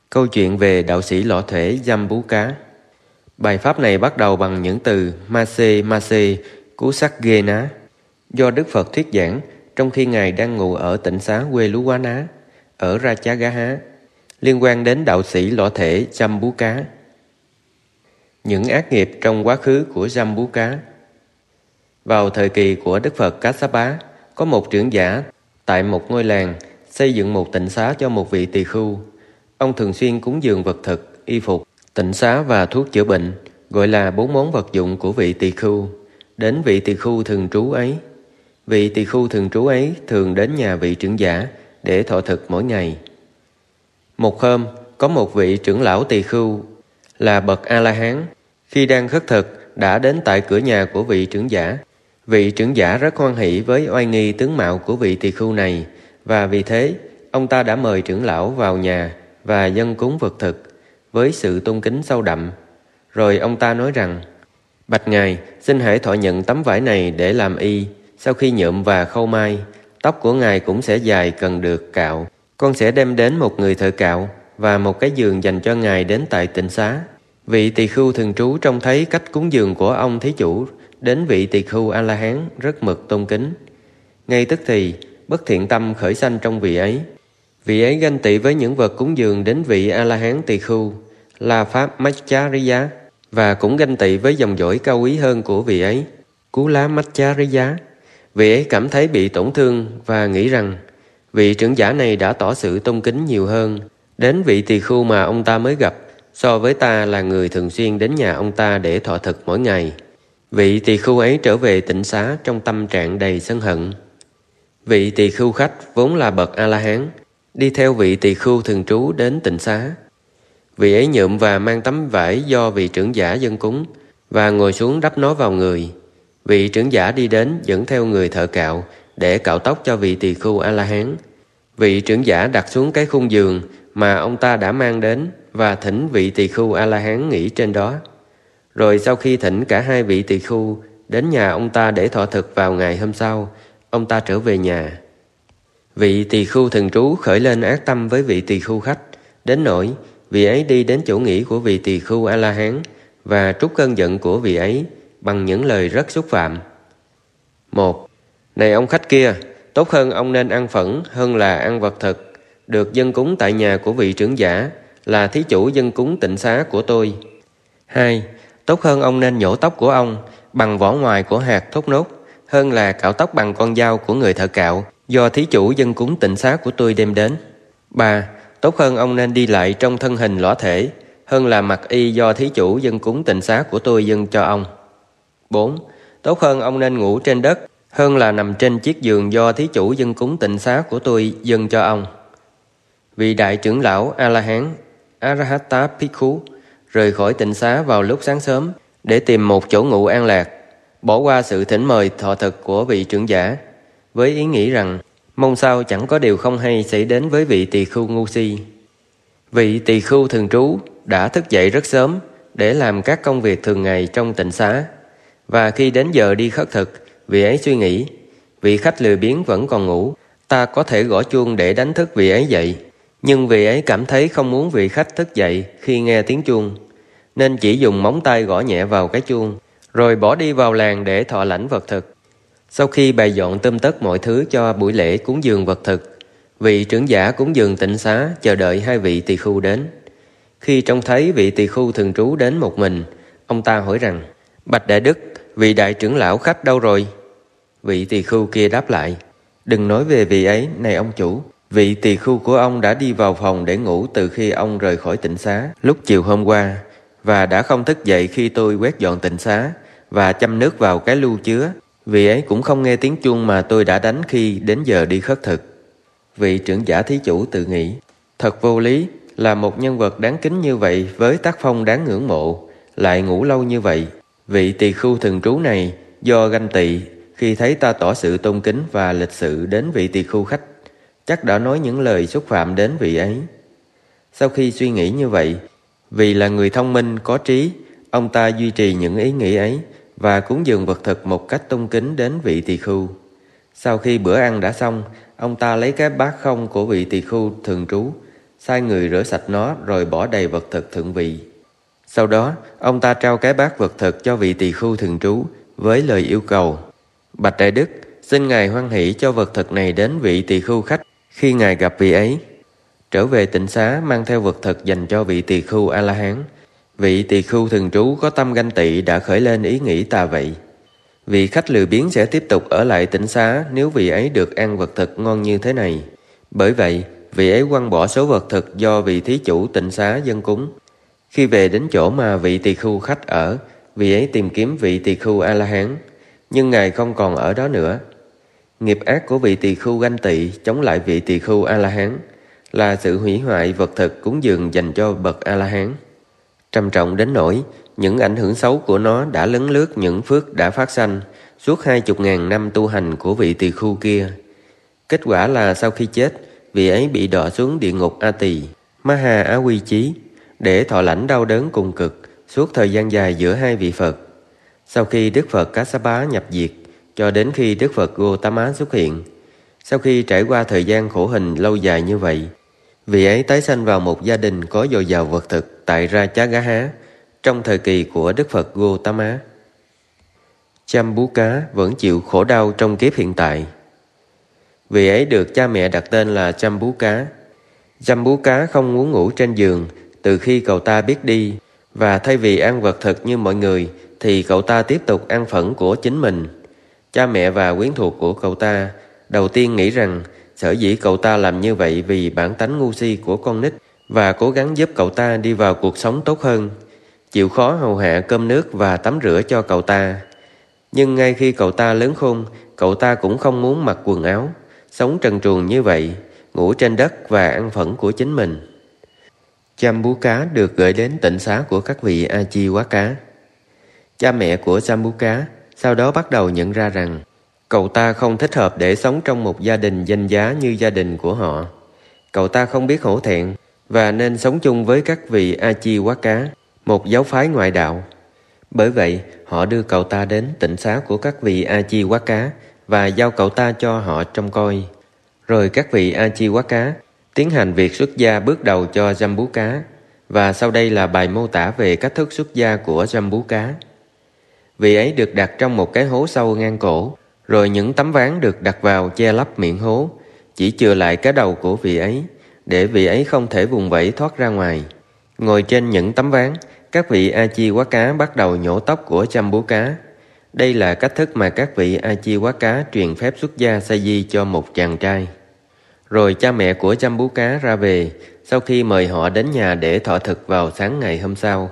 Câu chuyện về đạo sĩ lọ thể Jambúka. Bài pháp này bắt đầu bằng những từ Mase Mase cú sắc ghê ná, do Đức Phật thuyết giảng trong khi Ngài đang ngụ ở tỉnh xá quê Lú Quá Ná, ở Rajagaha, liên quan đến đạo sĩ lọ thể Jambúka. Những ác nghiệp trong quá khứ của Jambúka. Vào thời kỳ của Đức Phật Kassapa, có một trưởng giả tại một ngôi làng xây dựng một tịnh xá cho một vị tỳ khưu. Ông thường xuyên cúng dường vật thực, y phục, tịnh xá và thuốc chữa bệnh, gọi là 4 món vật dụng của vị tỳ khưu, đến vị tỳ khưu thường trú ấy. Vị tỳ khưu thường trú ấy thường đến nhà vị trưởng giả để thọ thực mỗi ngày. Một hôm, có một vị trưởng lão tỳ khưu là bậc A-la-hán, khi đang khất thực đã đến tại cửa nhà của vị trưởng giả. Vị trưởng giả rất hoan hỷ với oai nghi tướng mạo của vị tỳ khưu này, và vì thế ông ta đã mời trưởng lão vào nhà và dâng cúng vật thực với sự tôn kính sâu đậm. Rồi ông ta nói rằng: "Bạch Ngài, xin hãy thọ nhận tấm vải này để làm y. Sau khi nhuộm và khâu may, tóc của Ngài cũng sẽ dài cần được cạo. Con sẽ đem đến một người thợ cạo và một cái giường dành cho Ngài đến tại tịnh xá." Vị tỳ khưu thường trú trông thấy cách cúng dường của ông thí chủ đến vị tỳ khưu A-la-hán rất mực tôn kính. Ngay tức thì bất thiện tâm khởi sanh trong vị ấy. Vị ấy ganh tị với những vật cúng dường đến vị A-la-hán tỳ khưu là pháp Machariya, và cũng ganh tị với dòng dõi cao quý hơn của vị ấy, Cú Lá Machariya. Vị ấy cảm thấy bị tổn thương và nghĩ rằng vị trưởng giả này đã tỏ sự tôn kính nhiều hơn đến vị tỳ khưu mà ông ta mới gặp, so với ta là người thường xuyên đến nhà ông ta để thọ thực mỗi ngày. Vị tỳ khưu ấy trở về tịnh xá trong tâm trạng đầy sân hận. Vị tỳ khưu khách vốn là bậc A-la-hán, đi theo vị tỳ khưu thường trú đến tịnh xá. Vị ấy nhuộm và mang tấm vải do vị trưởng giả dâng cúng và ngồi xuống đắp nó vào người. Vị trưởng giả đi đến dẫn theo người thợ cạo để cạo tóc cho vị tỳ khưu A-la-hán. Vị trưởng giả đặt xuống cái khung giường mà ông ta đã mang đến và thỉnh vị tỳ khưu A-la-hán nghỉ trên đó. Rồi sau khi thỉnh cả hai vị tỳ khưu đến nhà ông ta để thọ thực vào ngày hôm sau, ông ta trở về nhà. Vị tỳ khưu thường trú khởi lên ác tâm với vị tỳ khưu khách, đến nỗi vị ấy đi đến chỗ nghỉ của vị tỳ khưu A-la-hán và trút cơn giận của vị ấy bằng những lời rất xúc phạm. 1. Này ông khách kia, tốt hơn ông nên ăn phẫn hơn là ăn vật thực được dâng cúng tại nhà của vị trưởng giả là thí chủ dâng cúng tịnh xá của tôi. 2. Tốt hơn ông nên nhổ tóc của ông bằng vỏ ngoài của hạt thốt nốt hơn là cạo tóc bằng con dao của người thợ cạo do thí chủ dâng cúng tịnh xá của tôi đem đến. 3. Tốt hơn ông nên đi lại trong thân hình lõa thể hơn là mặc y do thí chủ dâng cúng tịnh xá của tôi dâng cho ông. 4. Tốt hơn ông nên ngủ trên đất hơn là nằm trên chiếc giường do thí chủ dâng cúng tịnh xá của tôi dâng cho ông. Vị đại trưởng lão A-la-hán Arahata Phikkhú rời khỏi tịnh xá vào lúc sáng sớm để tìm một chỗ ngụ an lạc, bỏ qua sự thỉnh mời thọ thực của vị trưởng giả, với ý nghĩ rằng mong sao chẳng có điều không hay xảy đến với vị tỳ khưu ngu si. Vị tỳ khưu thường trú đã thức dậy rất sớm để làm các công việc thường ngày trong tịnh xá, và khi đến giờ đi khất thực, vị ấy suy nghĩ: vị khách lười biếng vẫn còn ngủ, ta có thể gõ chuông để đánh thức vị ấy dậy. Nhưng vị ấy cảm thấy không muốn vị khách thức dậy khi nghe tiếng chuông, nên chỉ dùng móng tay gõ nhẹ vào cái chuông, rồi bỏ đi vào làng để thọ lãnh vật thực. Sau khi bày dọn tươm tất mọi thứ cho buổi lễ cúng dường vật thực, vị trưởng giả cúng dường tịnh xá chờ đợi hai vị tỳ khưu đến. Khi trông thấy vị tỳ khưu thường trú đến một mình, ông ta hỏi rằng: "Bạch Đại Đức, vị đại trưởng lão khách đâu rồi?" Vị tỳ khưu kia đáp lại: "Đừng nói về vị ấy, này ông chủ. Vị tỳ khưu của ông đã đi vào phòng để ngủ từ khi ông rời khỏi tịnh xá lúc chiều hôm qua, và đã không thức dậy khi tôi quét dọn tịnh xá và châm nước vào cái lu chứa. Vị ấy cũng không nghe tiếng chuông mà tôi đã đánh khi đến giờ đi khất thực." Vị trưởng giả thí chủ tự nghĩ: thật vô lý, là một nhân vật đáng kính như vậy với tác phong đáng ngưỡng mộ, lại ngủ lâu như vậy. Vị tỳ khưu thường trú này do ganh tị khi thấy ta tỏ sự tôn kính và lịch sự đến vị tỳ khưu khách, chắc đã nói những lời xúc phạm đến vị ấy. Sau khi suy nghĩ như vậy, vì là người thông minh có trí, ông ta duy trì những ý nghĩ ấy và cúng dường vật thực một cách tôn kính đến vị tỳ khưu. Sau khi bữa ăn đã xong, ông ta lấy cái bát không của vị tỳ khưu thường trú, sai người rửa sạch nó rồi bỏ đầy vật thực thượng vị. Sau đó, ông ta trao cái bát vật thực cho vị tỳ khưu thường trú với lời yêu cầu: Bạch Đại Đức, xin Ngài hoan hỷ cho vật thực này đến vị tỳ khưu khách khi Ngài gặp vị ấy. Trở về tịnh xá mang theo vật thực dành cho vị tỳ khưu A-la-hán. Vị tỳ khưu thường trú có tâm ganh tị đã khởi lên ý nghĩ tà vậy. Vị khách lười biếng sẽ tiếp tục ở lại tịnh xá nếu vị ấy được ăn vật thực ngon như thế này. Bởi vậy, vị ấy quăng bỏ số vật thực do vị thí chủ tịnh xá dâng cúng. Khi về đến chỗ mà vị tỳ khưu khách ở, vị ấy tìm kiếm vị tỳ khưu A-la-hán, nhưng Ngài không còn ở đó nữa. Nghiệp ác của vị tỳ khưu ganh tị chống lại vị tỳ khưu A-la-hán là sự hủy hoại vật thực cúng dường dành cho bậc A-la-hán. Trầm trọng đến nỗi những ảnh hưởng xấu của nó đã lấn lướt những phước đã phát sanh suốt 20.000 năm tu hành của vị tỳ khưu kia. Kết quả là sau khi chết, vị ấy bị đọa xuống địa ngục A Tỳ, Maha Á Quy Chí để thọ lãnh đau đớn cùng cực suốt thời gian dài giữa hai vị Phật. Sau khi Đức Phật Kassapa nhập diệt cho đến khi Đức Phật Gotama xuất hiện, sau khi trải qua thời gian khổ hình lâu dài như vậy, vị ấy tái sanh vào một gia đình có dồi dào vật thực tại Rajagaha trong thời kỳ của Đức Phật Gotama. Jambuka vẫn chịu khổ đau trong kiếp hiện tại. Vị ấy được cha mẹ đặt tên là Jambuka. Jambuka không muốn ngủ trên giường từ khi cậu ta biết đi, và thay vì ăn vật thực như mọi người thì cậu ta tiếp tục ăn phẫn của chính mình. Cha mẹ và quyến thuộc của cậu ta đầu tiên nghĩ rằng sở dĩ cậu ta làm như vậy vì bản tánh ngu si của con nít và cố gắng giúp cậu ta đi vào cuộc sống tốt hơn, chịu khó hầu hạ cơm nước và tắm rửa cho cậu ta. Nhưng ngay khi cậu ta lớn khôn, cậu ta cũng không muốn mặc quần áo, sống trần truồng như vậy, ngủ trên đất và ăn phẫn của chính mình. Jambuka được gửi đến tịnh xá của các vị A-chi-wá-cá. Cha mẹ của Jambuka sau đó bắt đầu nhận ra rằng cậu ta không thích hợp để sống trong một gia đình danh giá như gia đình của họ. Cậu ta không biết hổ thẹn và nên sống chung với các vị A-chi-wá-cá, một giáo phái ngoại đạo. Bởi vậy, họ đưa cậu ta đến tịnh xá của các vị A-chi-wá-cá và giao cậu ta cho họ trông coi. Rồi các vị A-chi-wá-cá tiến hành việc xuất gia bước đầu cho Jambuka, và sau đây là bài mô tả về cách thức xuất gia của Jambuka. Vị ấy được đặt trong một cái hố sâu ngang cổ, rồi những tấm ván được đặt vào che lấp miệng hố, chỉ chừa lại cái đầu của vị ấy, để vị ấy không thể vùng vẫy thoát ra ngoài. Ngồi trên những tấm ván, các vị A-chi-wá-cá bắt đầu nhổ tóc của Jambuka. Đây là cách thức mà các vị A-chi-wá-cá truyền phép xuất gia sa di cho một chàng trai. Rồi cha mẹ của Jambuka ra về sau khi mời họ đến nhà để thọ thực vào sáng ngày hôm sau.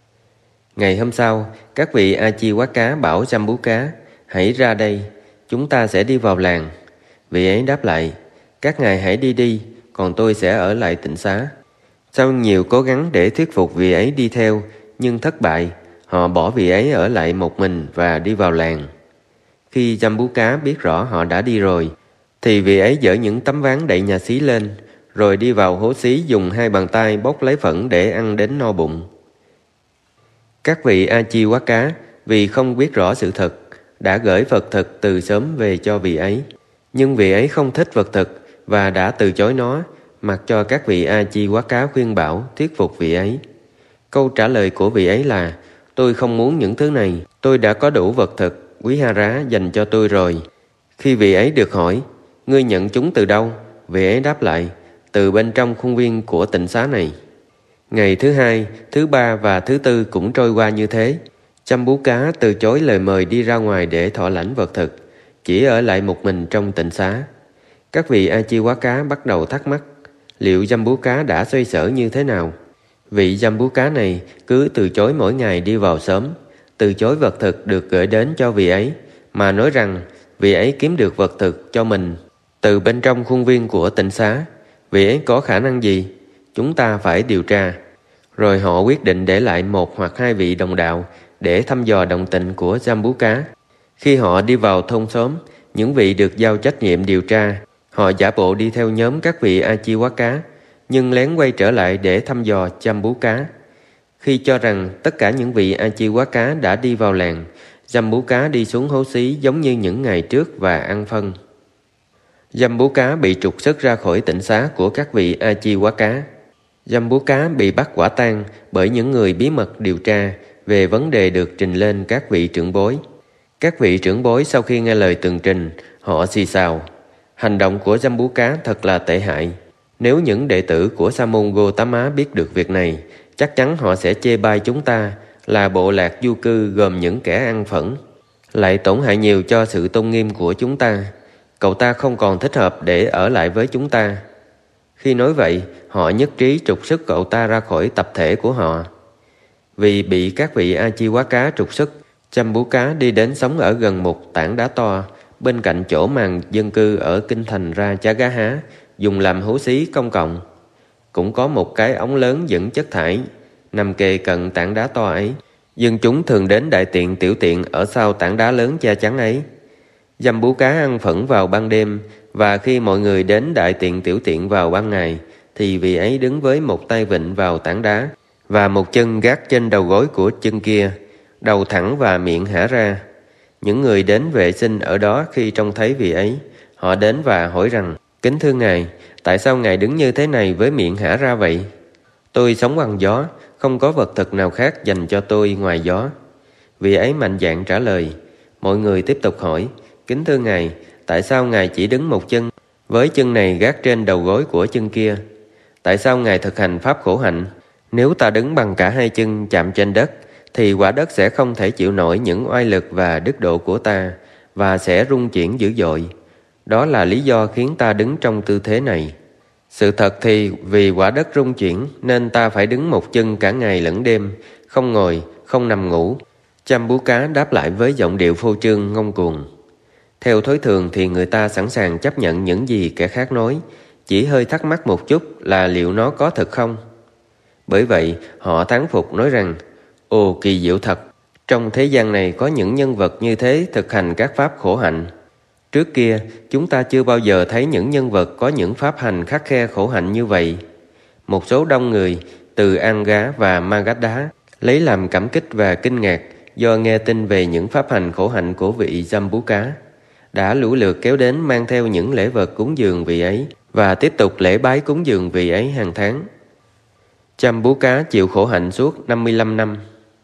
Ngày hôm sau, các vị A-chi-wá-cá bảo Jambuka: hãy ra đây, chúng ta sẽ đi vào làng. Vị ấy đáp lại: các ngài hãy đi đi, còn tôi sẽ ở lại tịnh xá. Sau nhiều cố gắng để thuyết phục vị ấy đi theo, nhưng thất bại, họ bỏ vị ấy ở lại một mình và đi vào làng. Khi Jambuka biết rõ họ đã đi rồi, thì vị ấy dỡ những tấm ván đậy nhà xí lên, rồi đi vào hố xí dùng hai bàn tay bốc lấy phẫn để ăn đến no bụng. Các vị A-chi-wá-cá vì không biết rõ sự thật đã gửi vật thực từ sớm về cho vị ấy, nhưng vị ấy không thích vật thực và đã từ chối nó, mặc cho các vị A-chi-wá-cá khuyên bảo thuyết phục vị ấy. Câu trả lời của vị ấy là: tôi không muốn những thứ này, tôi đã có đủ vật thực quý ha dành cho tôi rồi. Khi vị ấy được hỏi: ngươi nhận chúng từ đâu? Vị ấy đáp lại: từ bên trong khuôn viên của tịnh xá này. Ngày thứ hai, thứ ba và thứ tư cũng trôi qua như thế. Jambuka từ chối lời mời đi ra ngoài để thọ lãnh vật thực, chỉ ở lại một mình trong tịnh xá. Các vị A-chi-wá-cá bắt đầu thắc mắc liệu Jambuka đã xoay sở như thế nào. Vị Jambuka này cứ từ chối mỗi ngày đi vào sớm, từ chối vật thực được gửi đến cho vị ấy, mà nói rằng vị ấy kiếm được vật thực cho mình từ bên trong khuôn viên của tịnh xá. Vị ấy có khả năng gì? Chúng ta phải điều tra. Rồi họ quyết định để lại một hoặc hai vị đồng đạo để thăm dò động tĩnh của Jambuka. Khi họ đi vào thôn xóm, những vị được giao trách nhiệm điều tra, họ giả bộ đi theo nhóm các vị A-chi-wá-cá, nhưng lén quay trở lại để thăm dò Jambuka. Khi cho rằng tất cả những vị A-chi-wá-cá đã đi vào làng, Jambuka đi xuống hố xí giống như những ngày trước và ăn phân. Jambuka bị trục xuất ra khỏi tịnh xá của các vị A-chi-wá-cá. Jambuka bị bắt quả tang bởi những người bí mật điều tra về vấn đề được trình lên các vị trưởng bối. Các vị trưởng bối sau khi nghe lời tường trình, họ xì xào. Hành động của Jambuka thật là tệ hại. Nếu những đệ tử của Sa môn Gotama biết được việc này, chắc chắn họ sẽ chê bai chúng ta là bộ lạc du cư gồm những kẻ ăn phẫn, lại tổn hại nhiều cho sự tôn nghiêm của chúng ta. Cậu ta không còn thích hợp để ở lại với chúng ta. Khi nói vậy, họ nhất trí trục xuất cậu ta ra khỏi tập thể của họ. Vì bị các vị Ajiwaka trục xuất, Jambuka đi đến sống ở gần một tảng đá to bên cạnh chỗ màn dân cư ở kinh thành Rajagaha, dùng làm hố xí công cộng. Cũng có một cái ống lớn dẫn chất thải nằm kề cận tảng đá to ấy. Dân chúng thường đến đại tiện tiểu tiện ở sau tảng đá lớn che chắn ấy. Jambuka ăn phẫn vào ban đêm, và khi mọi người đến đại tiện tiểu tiện vào ban ngày, thì vị ấy đứng với một tay vịn vào tảng đá và một chân gác trên đầu gối của chân kia, đầu thẳng và miệng hả ra. Những người đến vệ sinh ở đó khi trông thấy vị ấy, họ đến và hỏi rằng: "Kính thưa Ngài, tại sao Ngài đứng như thế này với miệng hả ra vậy?" "Tôi sống bằng gió, không có vật thực nào khác dành cho tôi ngoài gió." Vị ấy mạnh dạn trả lời. Mọi người tiếp tục hỏi: "Kính thưa Ngài, tại sao Ngài chỉ đứng một chân, với chân này gác trên đầu gối của chân kia? Tại sao Ngài thực hành pháp khổ hạnh? Nếu ta đứng bằng cả hai chân chạm trên đất, thì quả đất sẽ không thể chịu nổi những oai lực và đức độ của ta, và sẽ rung chuyển dữ dội. Đó là lý do khiến ta đứng trong tư thế này. Sự thật thì vì quả đất rung chuyển nên ta phải đứng một chân cả ngày lẫn đêm, không ngồi, không nằm ngủ." Jambuka đáp lại với giọng điệu phô trương ngông cuồng. Theo thói thường thì người ta sẵn sàng chấp nhận những gì kẻ khác nói, chỉ hơi thắc mắc một chút là liệu nó có thật không. Bởi vậy họ thán phục nói rằng: "Ồ, kỳ diệu thật! Trong thế gian này có những nhân vật như thế thực hành các pháp khổ hạnh. Trước kia chúng ta chưa bao giờ thấy những nhân vật có những pháp hành khắt khe khổ hạnh như vậy." Một số đông người từ Anga và Magadha lấy làm cảm kích và kinh ngạc do nghe tin về những pháp hành khổ hạnh của vị Jambuka, đã lũ lượt kéo đến mang theo những lễ vật cúng dường vị ấy và tiếp tục lễ bái cúng dường vị ấy hàng tháng. Jambuka chịu khổ hạnh suốt 55 năm.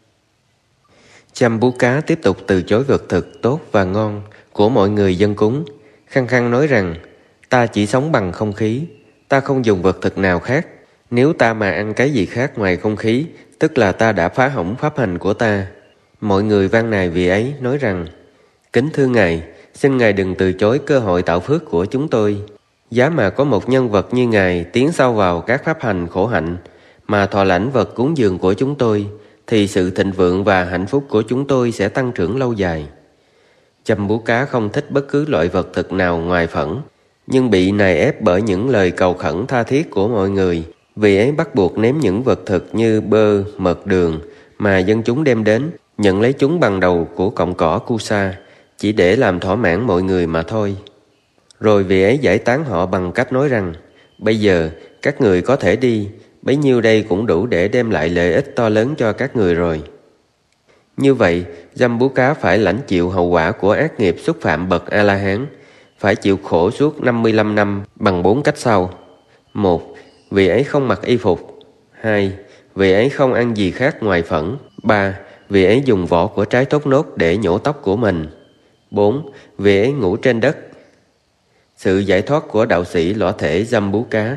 Jambuka tiếp tục từ chối vật thực tốt và ngon của mọi người dân cúng, khăng khăng nói rằng: "Ta chỉ sống bằng không khí, ta không dùng vật thực nào khác. Nếu ta mà ăn cái gì khác ngoài không khí, tức là ta đã phá hỏng pháp hành của ta." Mọi người van nài vị ấy nói rằng: "Kính thưa Ngài, xin Ngài đừng từ chối cơ hội tạo phước của chúng tôi. Giá mà có một nhân vật như Ngài tiến sâu vào các pháp hành khổ hạnh mà thọ lãnh vật cúng dường của chúng tôi, thì sự thịnh vượng và hạnh phúc của chúng tôi sẽ tăng trưởng lâu dài." Jambuka không thích bất cứ loại vật thực nào ngoài phẫn, nhưng bị nài ép bởi những lời cầu khẩn tha thiết của mọi người, vì ấy bắt buộc nếm những vật thực như bơ, mật, đường mà dân chúng đem đến, nhận lấy chúng bằng đầu của cọng cỏ Kusa, chỉ để làm thỏa mãn mọi người mà thôi. Rồi vị ấy giải tán họ bằng cách nói rằng: "Bây giờ các người có thể đi, bấy nhiêu đây cũng đủ để đem lại lợi ích to lớn cho các người rồi." Như vậy, Jambuka phải lãnh chịu hậu quả của ác nghiệp xúc phạm bậc A-la-hán, phải chịu khổ suốt 55 năm bằng 4 cách sau. 1. Vị ấy không mặc y phục. 2. Vị ấy không ăn gì khác ngoài phẫn. 3. Vị ấy dùng vỏ của trái thốt nốt để nhổ tóc của mình. 4. Vị ấy ngủ trên đất. Sự giải thoát của đạo sĩ lõa thể Jambuka.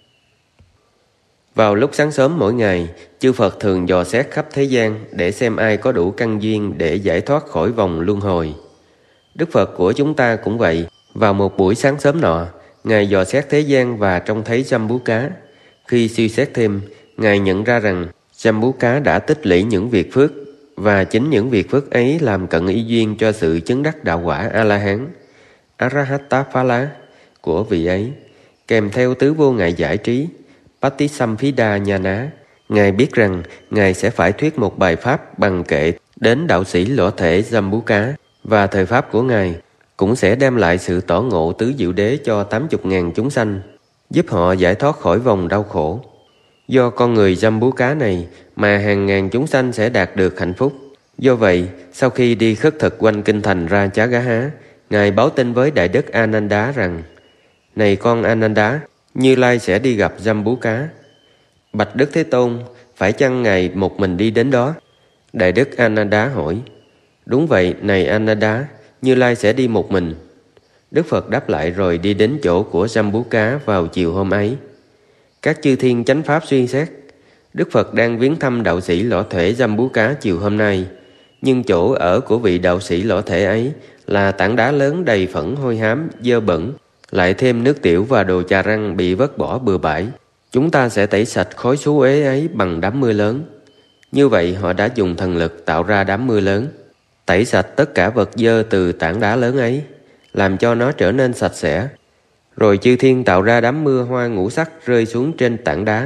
Vào lúc sáng sớm mỗi ngày, chư Phật thường dò xét khắp thế gian để xem ai có đủ căn duyên để giải thoát khỏi vòng luân hồi. Đức Phật của chúng ta cũng vậy. Vào một buổi sáng sớm nọ, Ngài dò xét thế gian và trông thấy Jambuka. Khi suy xét thêm, Ngài nhận ra rằng Jambuka đã tích lũy những việc phước, và chính những việc phước ấy làm cận y duyên cho sự chứng đắc đạo quả A-la-hán, Arahata Phala của vị ấy, kèm theo tứ vô ngại giải trí, Patisamphida Nhana. Ngài biết rằng Ngài sẽ phải thuyết một bài pháp bằng kệ đến đạo sĩ lõa thể Jambuka, và thời pháp của Ngài cũng sẽ đem lại sự tỏ ngộ tứ diệu đế cho 80.000 chúng sanh, giúp họ giải thoát khỏi vòng đau khổ. Do con người Jambuka này mà hàng ngàn chúng sanh sẽ đạt được hạnh phúc. Do vậy, sau khi đi khất thực quanh kinh thành Rajagaha, Ngài báo tin với Đại Đức Ananda rằng: "Này con Ananda, Như Lai sẽ đi gặp Jambuka." Bạch Đức Thế Tôn, phải chăng Ngài một mình đi đến đó? Đại Đức A-na-đá hỏi. Đúng vậy, này A-na-đá, Như Lai sẽ đi một mình. Đức Phật đáp lại rồi đi đến chỗ của Jambuka vào chiều hôm ấy. Các chư thiên chánh pháp suy xét, Đức Phật đang viếng thăm đạo sĩ Lỗ Thể Jambuka chiều hôm nay, nhưng chỗ ở của vị đạo sĩ Lỗ Thể ấy là tảng đá lớn đầy phẫn hôi hám, dơ bẩn, lại thêm nước tiểu và đồ chà răng bị vứt bỏ bừa bãi. Chúng ta sẽ tẩy sạch khói xú uế ấy bằng đám mưa lớn. Như vậy họ đã dùng thần lực tạo ra đám mưa lớn, tẩy sạch tất cả vật dơ từ tảng đá lớn ấy, làm cho nó trở nên sạch sẽ. Rồi chư thiên tạo ra đám mưa hoa ngũ sắc rơi xuống trên tảng đá.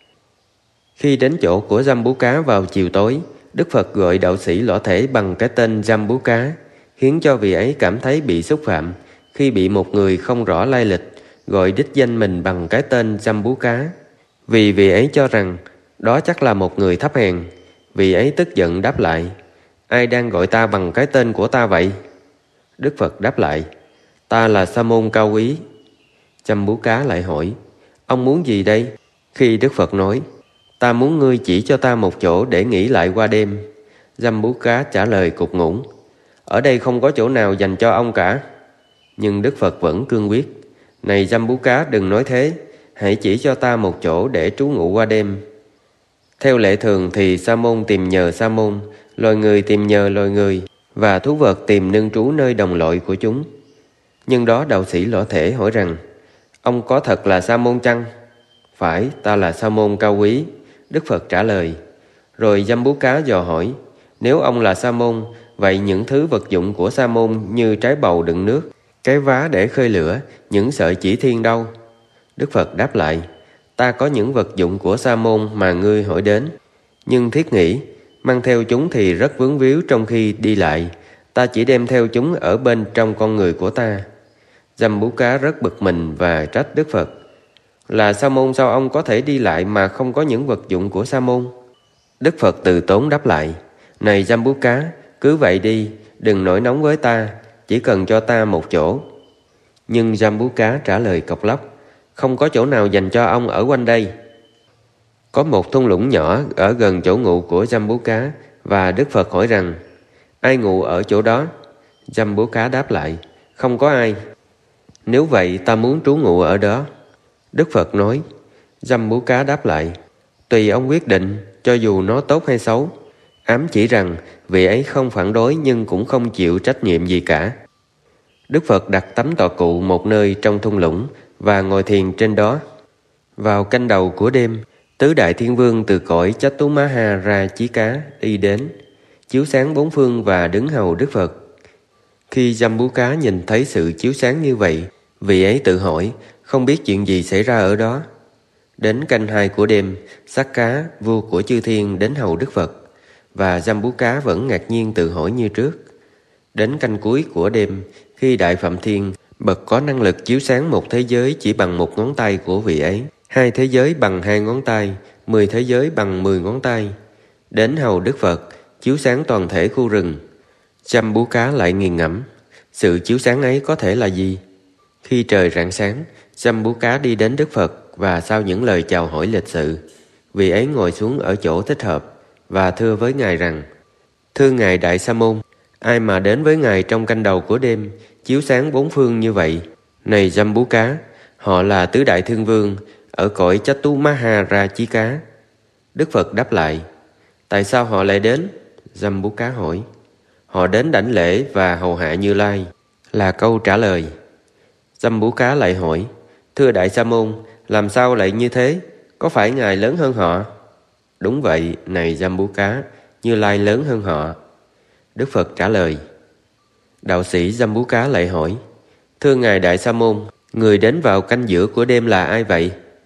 Khi đến chỗ của Jambuka vào chiều tối, Đức Phật gọi đạo sĩ Lỗ Thể bằng cái tên Jambuka, khiến cho vị ấy cảm thấy bị xúc phạm khi bị một người không rõ lai lịch gọi đích danh mình bằng cái tên Jambuka, vì vị ấy cho rằng đó chắc là một người thấp hèn. Vị ấy tức giận đáp lại, ai đang gọi ta bằng cái tên của ta vậy? Đức Phật đáp lại, ta là Sa môn cao quý. Jambuka lại hỏi, ông muốn gì đây? Khi Đức Phật nói, ta muốn ngươi chỉ cho ta một chỗ để nghỉ lại qua đêm, Jambuka trả lời cục ngủng, ở đây không có chỗ nào dành cho ông cả. Nhưng Đức Phật vẫn cương quyết, này Jambuka, đừng nói thế, hãy chỉ cho ta một chỗ để trú ngụ qua đêm. Theo lệ thường thì sa môn tìm nhờ sa môn, loài người tìm nhờ loài người, và thú vật tìm nương trú nơi đồng loại của chúng. Nhưng đó đạo sĩ Lỗ Thể hỏi rằng, ông có thật là sa môn chăng? Phải, ta là sa môn cao quý, Đức Phật trả lời. Rồi Jambuka dò hỏi, nếu ông là sa môn, vậy những thứ vật dụng của sa môn như trái bầu đựng nước, cái vá để khơi lửa, những sợi chỉ thiên đâu? Đức Phật đáp lại, ta có những vật dụng của sa môn mà ngươi hỏi đến, nhưng thiết nghĩ mang theo chúng thì rất vướng víu trong khi đi lại, ta chỉ đem theo chúng ở bên trong con người của ta. Jambuka rất bực mình và trách Đức Phật, là sa môn sao ông có thể đi lại mà không có những vật dụng của sa môn? Đức Phật từ tốn đáp lại, này Jambuka, cứ vậy đi, đừng nổi nóng với ta, chỉ cần cho ta một chỗ. Nhưng Jambuka trả lời cộc lốc, không có chỗ nào dành cho ông ở quanh đây. Có một thung lũng nhỏ ở gần chỗ ngụ của Jambuka, và Đức Phật hỏi rằng, ai ngụ ở chỗ đó? Jambuka đáp lại, không có ai. Nếu vậy ta muốn trú ngụ ở đó. Đức Phật nói. Jambuka đáp lại, tùy ông quyết định, cho dù nó tốt hay xấu. Ám chỉ rằng vị ấy không phản đối nhưng cũng không chịu trách nhiệm gì cả. Đức Phật đặt tấm tọa cụ một nơi trong thung lũng và ngồi thiền trên đó. Vào canh đầu của đêm, tứ đại thiên vương từ cõi Chatumaha ra Chí Cá đi đến, chiếu sáng bốn phương và đứng hầu Đức Phật. Khi Jambuka nhìn thấy sự chiếu sáng như vậy, vị ấy tự hỏi không biết chuyện gì xảy ra ở đó. Đến canh 2 của đêm, Sakka, vua của chư thiên đến hầu Đức Phật, và Jambuka vẫn ngạc nhiên tự hỏi như trước. Đến canh cuối của đêm, khi Đại Phạm Thiên bậc có năng lực chiếu sáng một thế giới chỉ bằng một ngón tay của vị ấy, 2 thế giới bằng 2 ngón tay, 10 thế giới bằng 10 ngón tay, đến hầu Đức Phật, chiếu sáng toàn thể khu rừng. Jambuka lại nghiền ngẫm, sự chiếu sáng ấy có thể là gì? Khi trời rạng sáng, Jambuka đi đến Đức Phật, và sau những lời chào hỏi lịch sự, vị ấy ngồi xuống ở chỗ thích hợp và thưa với Ngài rằng, thưa Ngài Đại Sa Môn, ai mà đến với Ngài trong canh đầu của đêm, chiếu sáng bốn phương như vậy? Này Jambuka, họ là tứ đại thiên vương ở cõi Chatumaha Ra Chí Cá. Đức Phật đáp lại, tại sao họ lại đến? Jambuka hỏi. Họ đến đảnh lễ và hầu hạ Như Lai, là câu trả lời. Jambuka lại hỏi, thưa Đại Sa Môn, làm sao lại như thế? Có phải Ngài lớn hơn họ? Đúng vậy, này Jambuka, Như Lai lớn hơn họ. Đức Phật trả lời. Đạo sĩ Jambuka lại hỏi, thưa Ngài Đại Sa Môn, người đến vào canh giữa của đêm là ai vậy?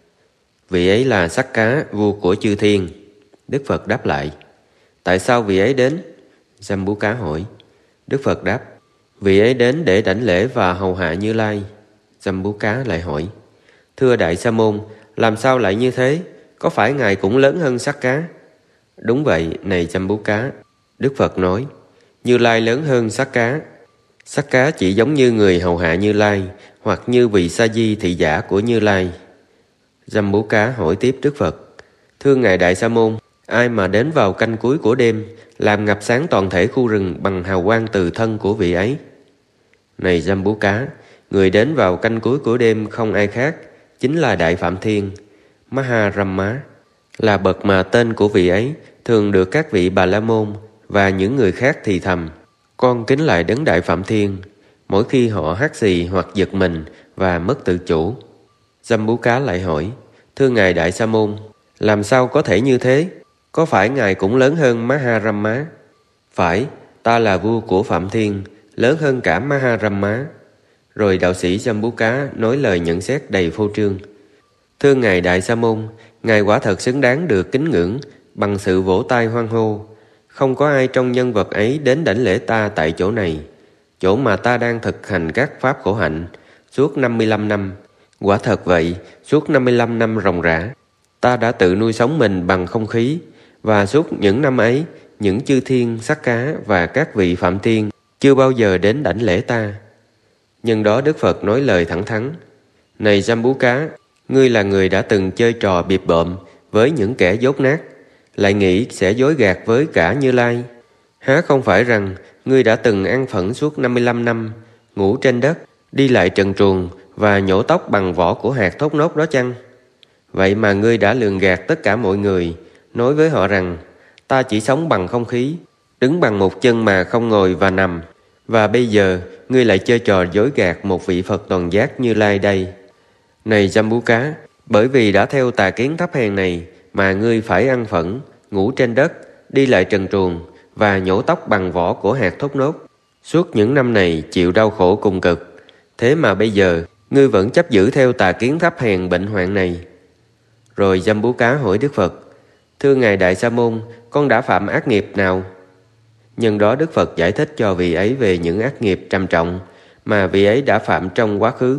Vị ấy là Sakka, vua của chư thiên. Đức Phật đáp lại. Tại sao vị ấy đến? Jambuka hỏi. Đức Phật đáp, vị ấy đến để đảnh lễ và hầu hạ Như Lai. Jambuka lại hỏi, thưa Đại Sa Môn, làm sao lại như thế? Có phải Ngài cũng lớn hơn Sakka? Đúng vậy, này Jambuka. Đức Phật nói, Như Lai lớn hơn Sakka. Sakka chỉ giống như người hầu hạ Như Lai, hoặc như vị sa di thị giả của Như Lai. Jambuka hỏi tiếp Đức Phật, Thưa Ngài Đại Sa Môn, ai mà đến vào canh cuối của đêm, làm ngập sáng toàn thể khu rừng bằng hào quang từ thân của vị ấy? Này Jambuka, người đến vào canh cuối của đêm không ai khác, chính là Đại Phạm Thiên, Maharama, là bậc mà tên của vị ấy thường được các vị Bà La Môn và những người khác thì thầm: con kính lại đấng Đại Phạm Thiên, mỗi khi họ hắt xì hoặc giật mình và mất tự chủ. Jambuka lại hỏi: thưa Ngài Đại Sa Môn, làm sao có thể như thế? Có phải Ngài cũng lớn hơn Maharama? Phải, ta là vua của Phạm Thiên, lớn hơn cả Maharama. Rồi đạo sĩ Jambuka nói lời nhận xét đầy phô trương: thưa Ngài Đại Sa Môn, Ngài quả thật xứng đáng được kính ngưỡng bằng sự vỗ tay hoan hô. Không có ai trong nhân vật ấy đến đảnh lễ ta tại chỗ này, chỗ mà ta đang thực hành các pháp khổ hạnh suốt 55 năm. Quả thật vậy, suốt 55 năm ròng rã, ta đã tự nuôi sống mình bằng không khí, và suốt những năm ấy, những chư thiên, sắc cá và các vị Phạm Thiên chưa bao giờ đến đảnh lễ ta. Nhưng đó Đức Phật nói lời thẳng thắn: này Jambuka, ngươi là người đã từng chơi trò bịp bợm với những kẻ dốt nát, lại nghĩ sẽ dối gạt với cả Như Lai. Há không phải rằng ngươi đã từng ăn phẫn suốt 55 năm, ngủ trên đất, đi lại trần truồng và nhổ tóc bằng vỏ của hạt thốt nốt đó chăng? Vậy mà ngươi đã lường gạt tất cả mọi người, nói với họ rằng ta chỉ sống bằng không khí, đứng bằng một chân mà không ngồi và nằm. Và bây giờ ngươi lại chơi trò dối gạt một vị Phật toàn giác Như Lai đây. Này Jambuka, bởi vì đã theo tà kiến thấp hèn này mà ngươi phải ăn phẫn, ngủ trên đất, đi lại trần truồng và nhổ tóc bằng vỏ của hạt thốt nốt. Suốt những năm này chịu đau khổ cùng cực, thế mà bây giờ ngươi vẫn chấp giữ theo tà kiến thấp hèn bệnh hoạn này. Rồi Jambuka hỏi Đức Phật: thưa Ngài Đại Sa Môn, con đã phạm ác nghiệp nào? Nhân đó Đức Phật giải thích cho vị ấy về những ác nghiệp trầm trọng mà vị ấy đã phạm trong quá khứ.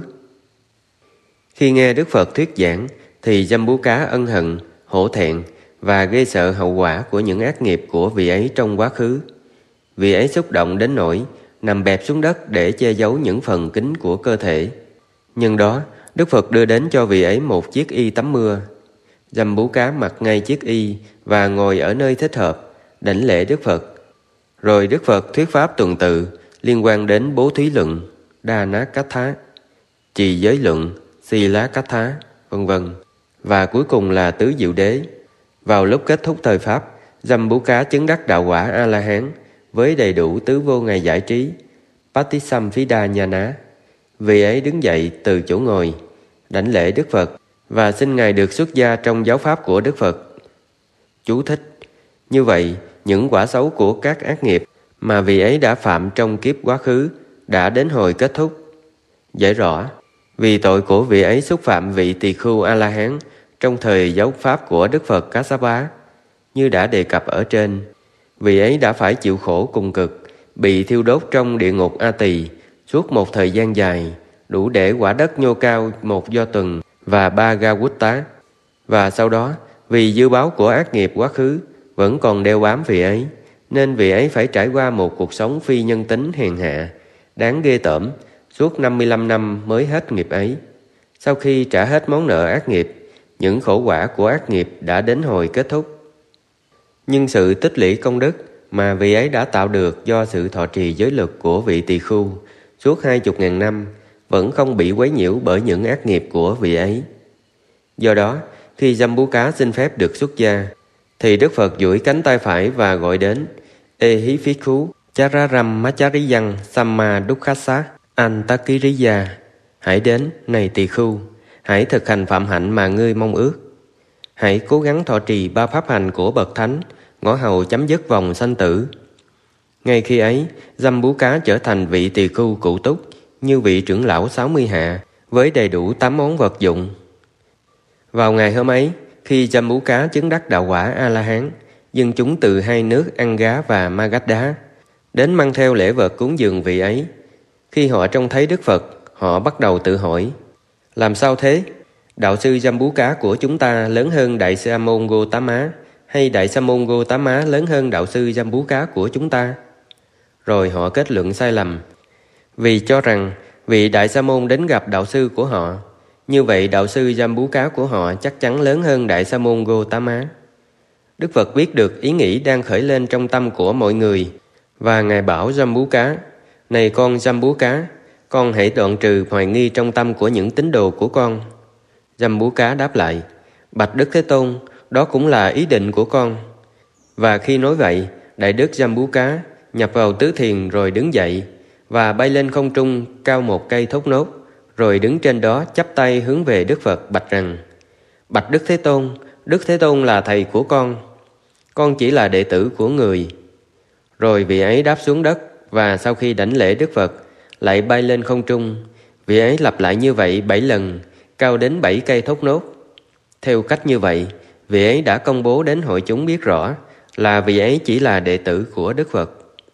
Khi nghe Đức Phật thuyết giảng thì Jambuka ân hận, hổ thẹn và ghê sợ hậu quả của những ác nghiệp của vị ấy trong quá khứ. Vị ấy xúc động đến nỗi nằm bẹp xuống đất để che giấu những phần kín của cơ thể. Nhưng đó Đức Phật đưa đến cho vị ấy một chiếc y tắm mưa. Jambuka mặc ngay chiếc y và ngồi ở nơi thích hợp, đảnh lễ Đức Phật. Rồi Đức Phật thuyết pháp tuần tự liên quan đến bố thí luận, đa ná cách thá, trì giới luận, si lá cách thá, vân vân, và cuối cùng là tứ diệu đế. Vào lúc kết thúc thời pháp, Jambuka chứng đắc đạo quả A-la-hán với đầy đủ tứ vô ngại giải trí, Patisamphidā Nhana. Vị ấy đứng dậy từ chỗ ngồi, đảnh lễ Đức Phật và xin Ngài được xuất gia trong giáo pháp của Đức Phật. Chú thích: như vậy, những quả xấu của các ác nghiệp mà vị ấy đã phạm trong kiếp quá khứ đã đến hồi kết thúc. Giải rõ: vì tội của vị ấy xúc phạm vị tỳ khưu A-la-hán trong thời giáo pháp của Đức Phật Kassapa, như đã đề cập ở trên, vị ấy đã phải chịu khổ cùng cực, bị thiêu đốt trong địa ngục A Tỳ suốt một thời gian dài, đủ để quả đất nhô cao 1 do tuần và 3 ga quýt tá. Và sau đó, vì dư báo của ác nghiệp quá khứ vẫn còn đeo bám vị ấy, nên vị ấy phải trải qua một cuộc sống phi nhân tính hèn hạ, đáng ghê tởm, suốt 55 năm mới hết nghiệp ấy. Sau khi trả hết món nợ ác nghiệp, những khổ quả của ác nghiệp đã đến hồi kết thúc. Nhưng sự tích lũy công đức mà vị ấy đã tạo được do sự thọ trì giới luật của vị tỳ khưu suốt 20.000 năm vẫn không bị quấy nhiễu bởi những ác nghiệp của vị ấy. Do đó, khi Jambuka xin phép được xuất gia, thì Đức Phật duỗi cánh tay phải và gọi đến: Ehiphiku Chararamachariyan Samma Dukkhasa Antakiriya. Hãy đến, này tỳ khưu, hãy thực hành phạm hạnh mà ngươi mong ước. Hãy cố gắng thọ trì 3 pháp hành của bậc thánh, ngõ hầu chấm dứt vòng sanh tử. Ngay khi ấy, Jambuka trở thành vị tỳ khưu cụ túc, như vị trưởng lão 60 hạ, với đầy đủ 8 món vật dụng. Vào ngày hôm ấy, khi Jambuka chứng đắc đạo quả A-la-hán, dân chúng từ 2 nước Anga và Magadha đến mang theo lễ vật cúng dường vị ấy. Khi họ trông thấy Đức Phật, họ bắt đầu tự hỏi: làm sao thế? Đạo sư Jambuka của chúng ta lớn hơn Đại Sa Môn Gotama, hay Đại Sa Môn Gotama lớn hơn đạo sư Jambuka của chúng ta? Rồi họ kết luận sai lầm, vì cho rằng vị Đại Sa Môn đến gặp đạo sư của họ, Như vậy đạo sư Jambuka của họ chắc chắn lớn hơn Đại Sa môn Gotama. Đức Phật biết được ý nghĩ đang khởi lên trong tâm của mọi người, và Ngài bảo Jambuka: "Này con Jambuka, con hãy đoạn trừ hoài nghi trong tâm của những tín đồ của con." Jambuka đáp lại: "Bạch Đức Thế Tôn, đó cũng là ý định của con." Và khi nói vậy, Đại Đức Jambuka nhập vào tứ thiền rồi đứng dậy và bay lên không trung cao một cây thốt nốt, rồi đứng trên đó chắp tay hướng về Đức Phật bạch rằng: "Bạch Đức Thế Tôn, Đức Thế Tôn là thầy của con chỉ là đệ tử của người." Rồi vị ấy đáp xuống đất, và sau khi đảnh lễ Đức Phật lại bay lên không trung. Vị ấy lặp lại như vậy 7 lần, cao đến 7 cây thốt nốt. Theo cách như vậy, vị ấy đã công bố đến hội chúng biết rõ là vị ấy chỉ là đệ tử của Đức Phật.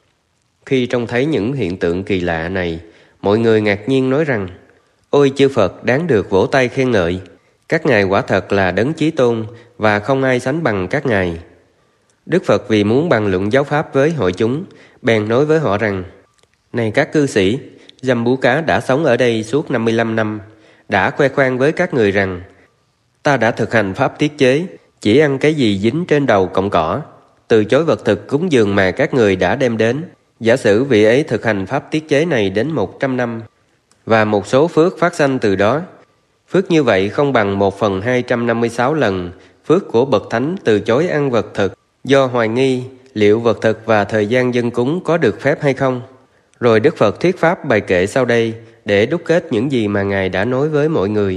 Khi trông thấy những hiện tượng kỳ lạ này, mọi người ngạc nhiên nói rằng: "Ôi chư Phật đáng được vỗ tay khen ngợi, các ngài quả thật là đấng chí tôn và không ai sánh bằng các ngài." Đức Phật vì muốn bàn luận giáo pháp với hội chúng, bèn nói với họ rằng: "Này các cư sĩ, Jambuka đã sống ở đây suốt 55 năm, đã khoe khoang với các người rằng: Ta đã thực hành pháp tiết chế, chỉ ăn cái gì dính trên đầu cọng cỏ, từ chối vật thực cúng dường mà các người đã đem đến. Giả sử vị ấy thực hành pháp tiết chế này đến 100 năm, và một số phước phát sanh từ đó. Phước như vậy không bằng 1/256 lần phước của bậc thánh từ chối ăn vật thực, do hoài nghi liệu vật thực và thời gian dâng cúng có được phép hay không." Rồi Đức Phật thuyết pháp bài kệ sau đây để đúc kết những gì mà Ngài đã nói với mọi người.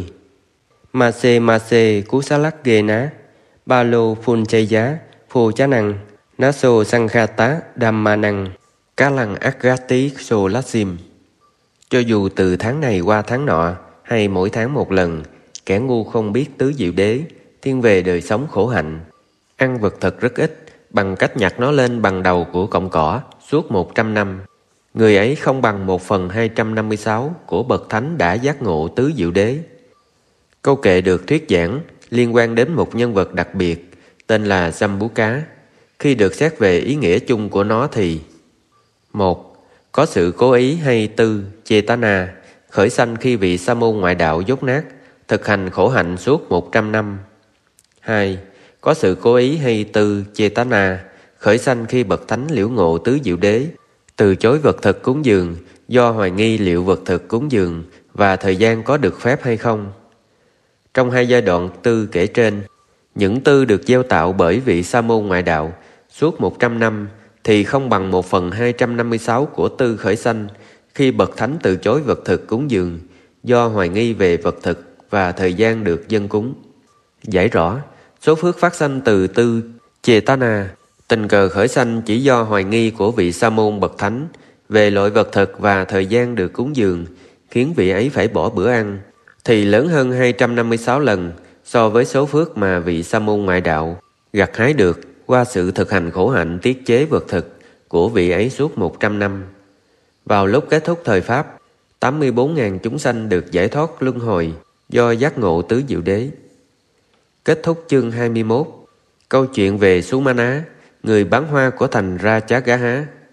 Mase Mase Kusalakgena Balo Phunchaya Phô Chá Năng Naso Sankhata Dhammanang Kalang Agati Solasim. Cho dù từ tháng này qua tháng nọ, hay mỗi tháng một lần, kẻ ngu không biết tứ diệu đế, thiên về đời sống khổ hạnh, ăn vật thực rất ít, bằng cách nhặt nó lên bằng đầu của cọng cỏ suốt 100 năm. Người ấy không bằng 1/256 của bậc thánh đã giác ngộ tứ diệu đế. Câu kệ được thuyết giảng liên quan đến một nhân vật đặc biệt tên là Jambuka. Khi được xét về ý nghĩa chung của nó thì: 1. Có sự cố ý hay tư Chetana khởi sanh khi vị sa môn ngoại đạo dốt nát thực hành khổ hạnh suốt 100 năm. 2. Có sự cố ý hay tư Chetana khởi sanh khi bậc thánh liễu ngộ tứ diệu đế từ chối vật thực cúng dường do hoài nghi liệu vật thực cúng dường và thời gian có được phép hay không. Trong hai giai đoạn tư kể trên, những tư được gieo tạo bởi vị sa môn ngoại đạo suốt 100 năm thì không bằng 1/256 của tư khởi sanh khi bậc thánh từ chối vật thực cúng dường do hoài nghi về vật thực và thời gian được dâng cúng. Giải rõ, số phước phát sanh từ tư Chetana tình cờ khởi sanh chỉ do hoài nghi của vị sa môn bậc thánh về loại vật thực và thời gian được cúng dường khiến vị ấy phải bỏ bữa ăn, thì lớn hơn 256 lần so với số phước mà vị sa môn ngoại đạo gặt hái được qua sự thực hành khổ hạnh tiết chế vật thực của vị ấy suốt 100 năm. Vào lúc kết thúc thời Pháp, 84.000 chúng sanh được giải thoát luân hồi do giác ngộ tứ diệu đế. Kết thúc chương 21. Câu chuyện về Sumana, người bán hoa của thành Rajagaha.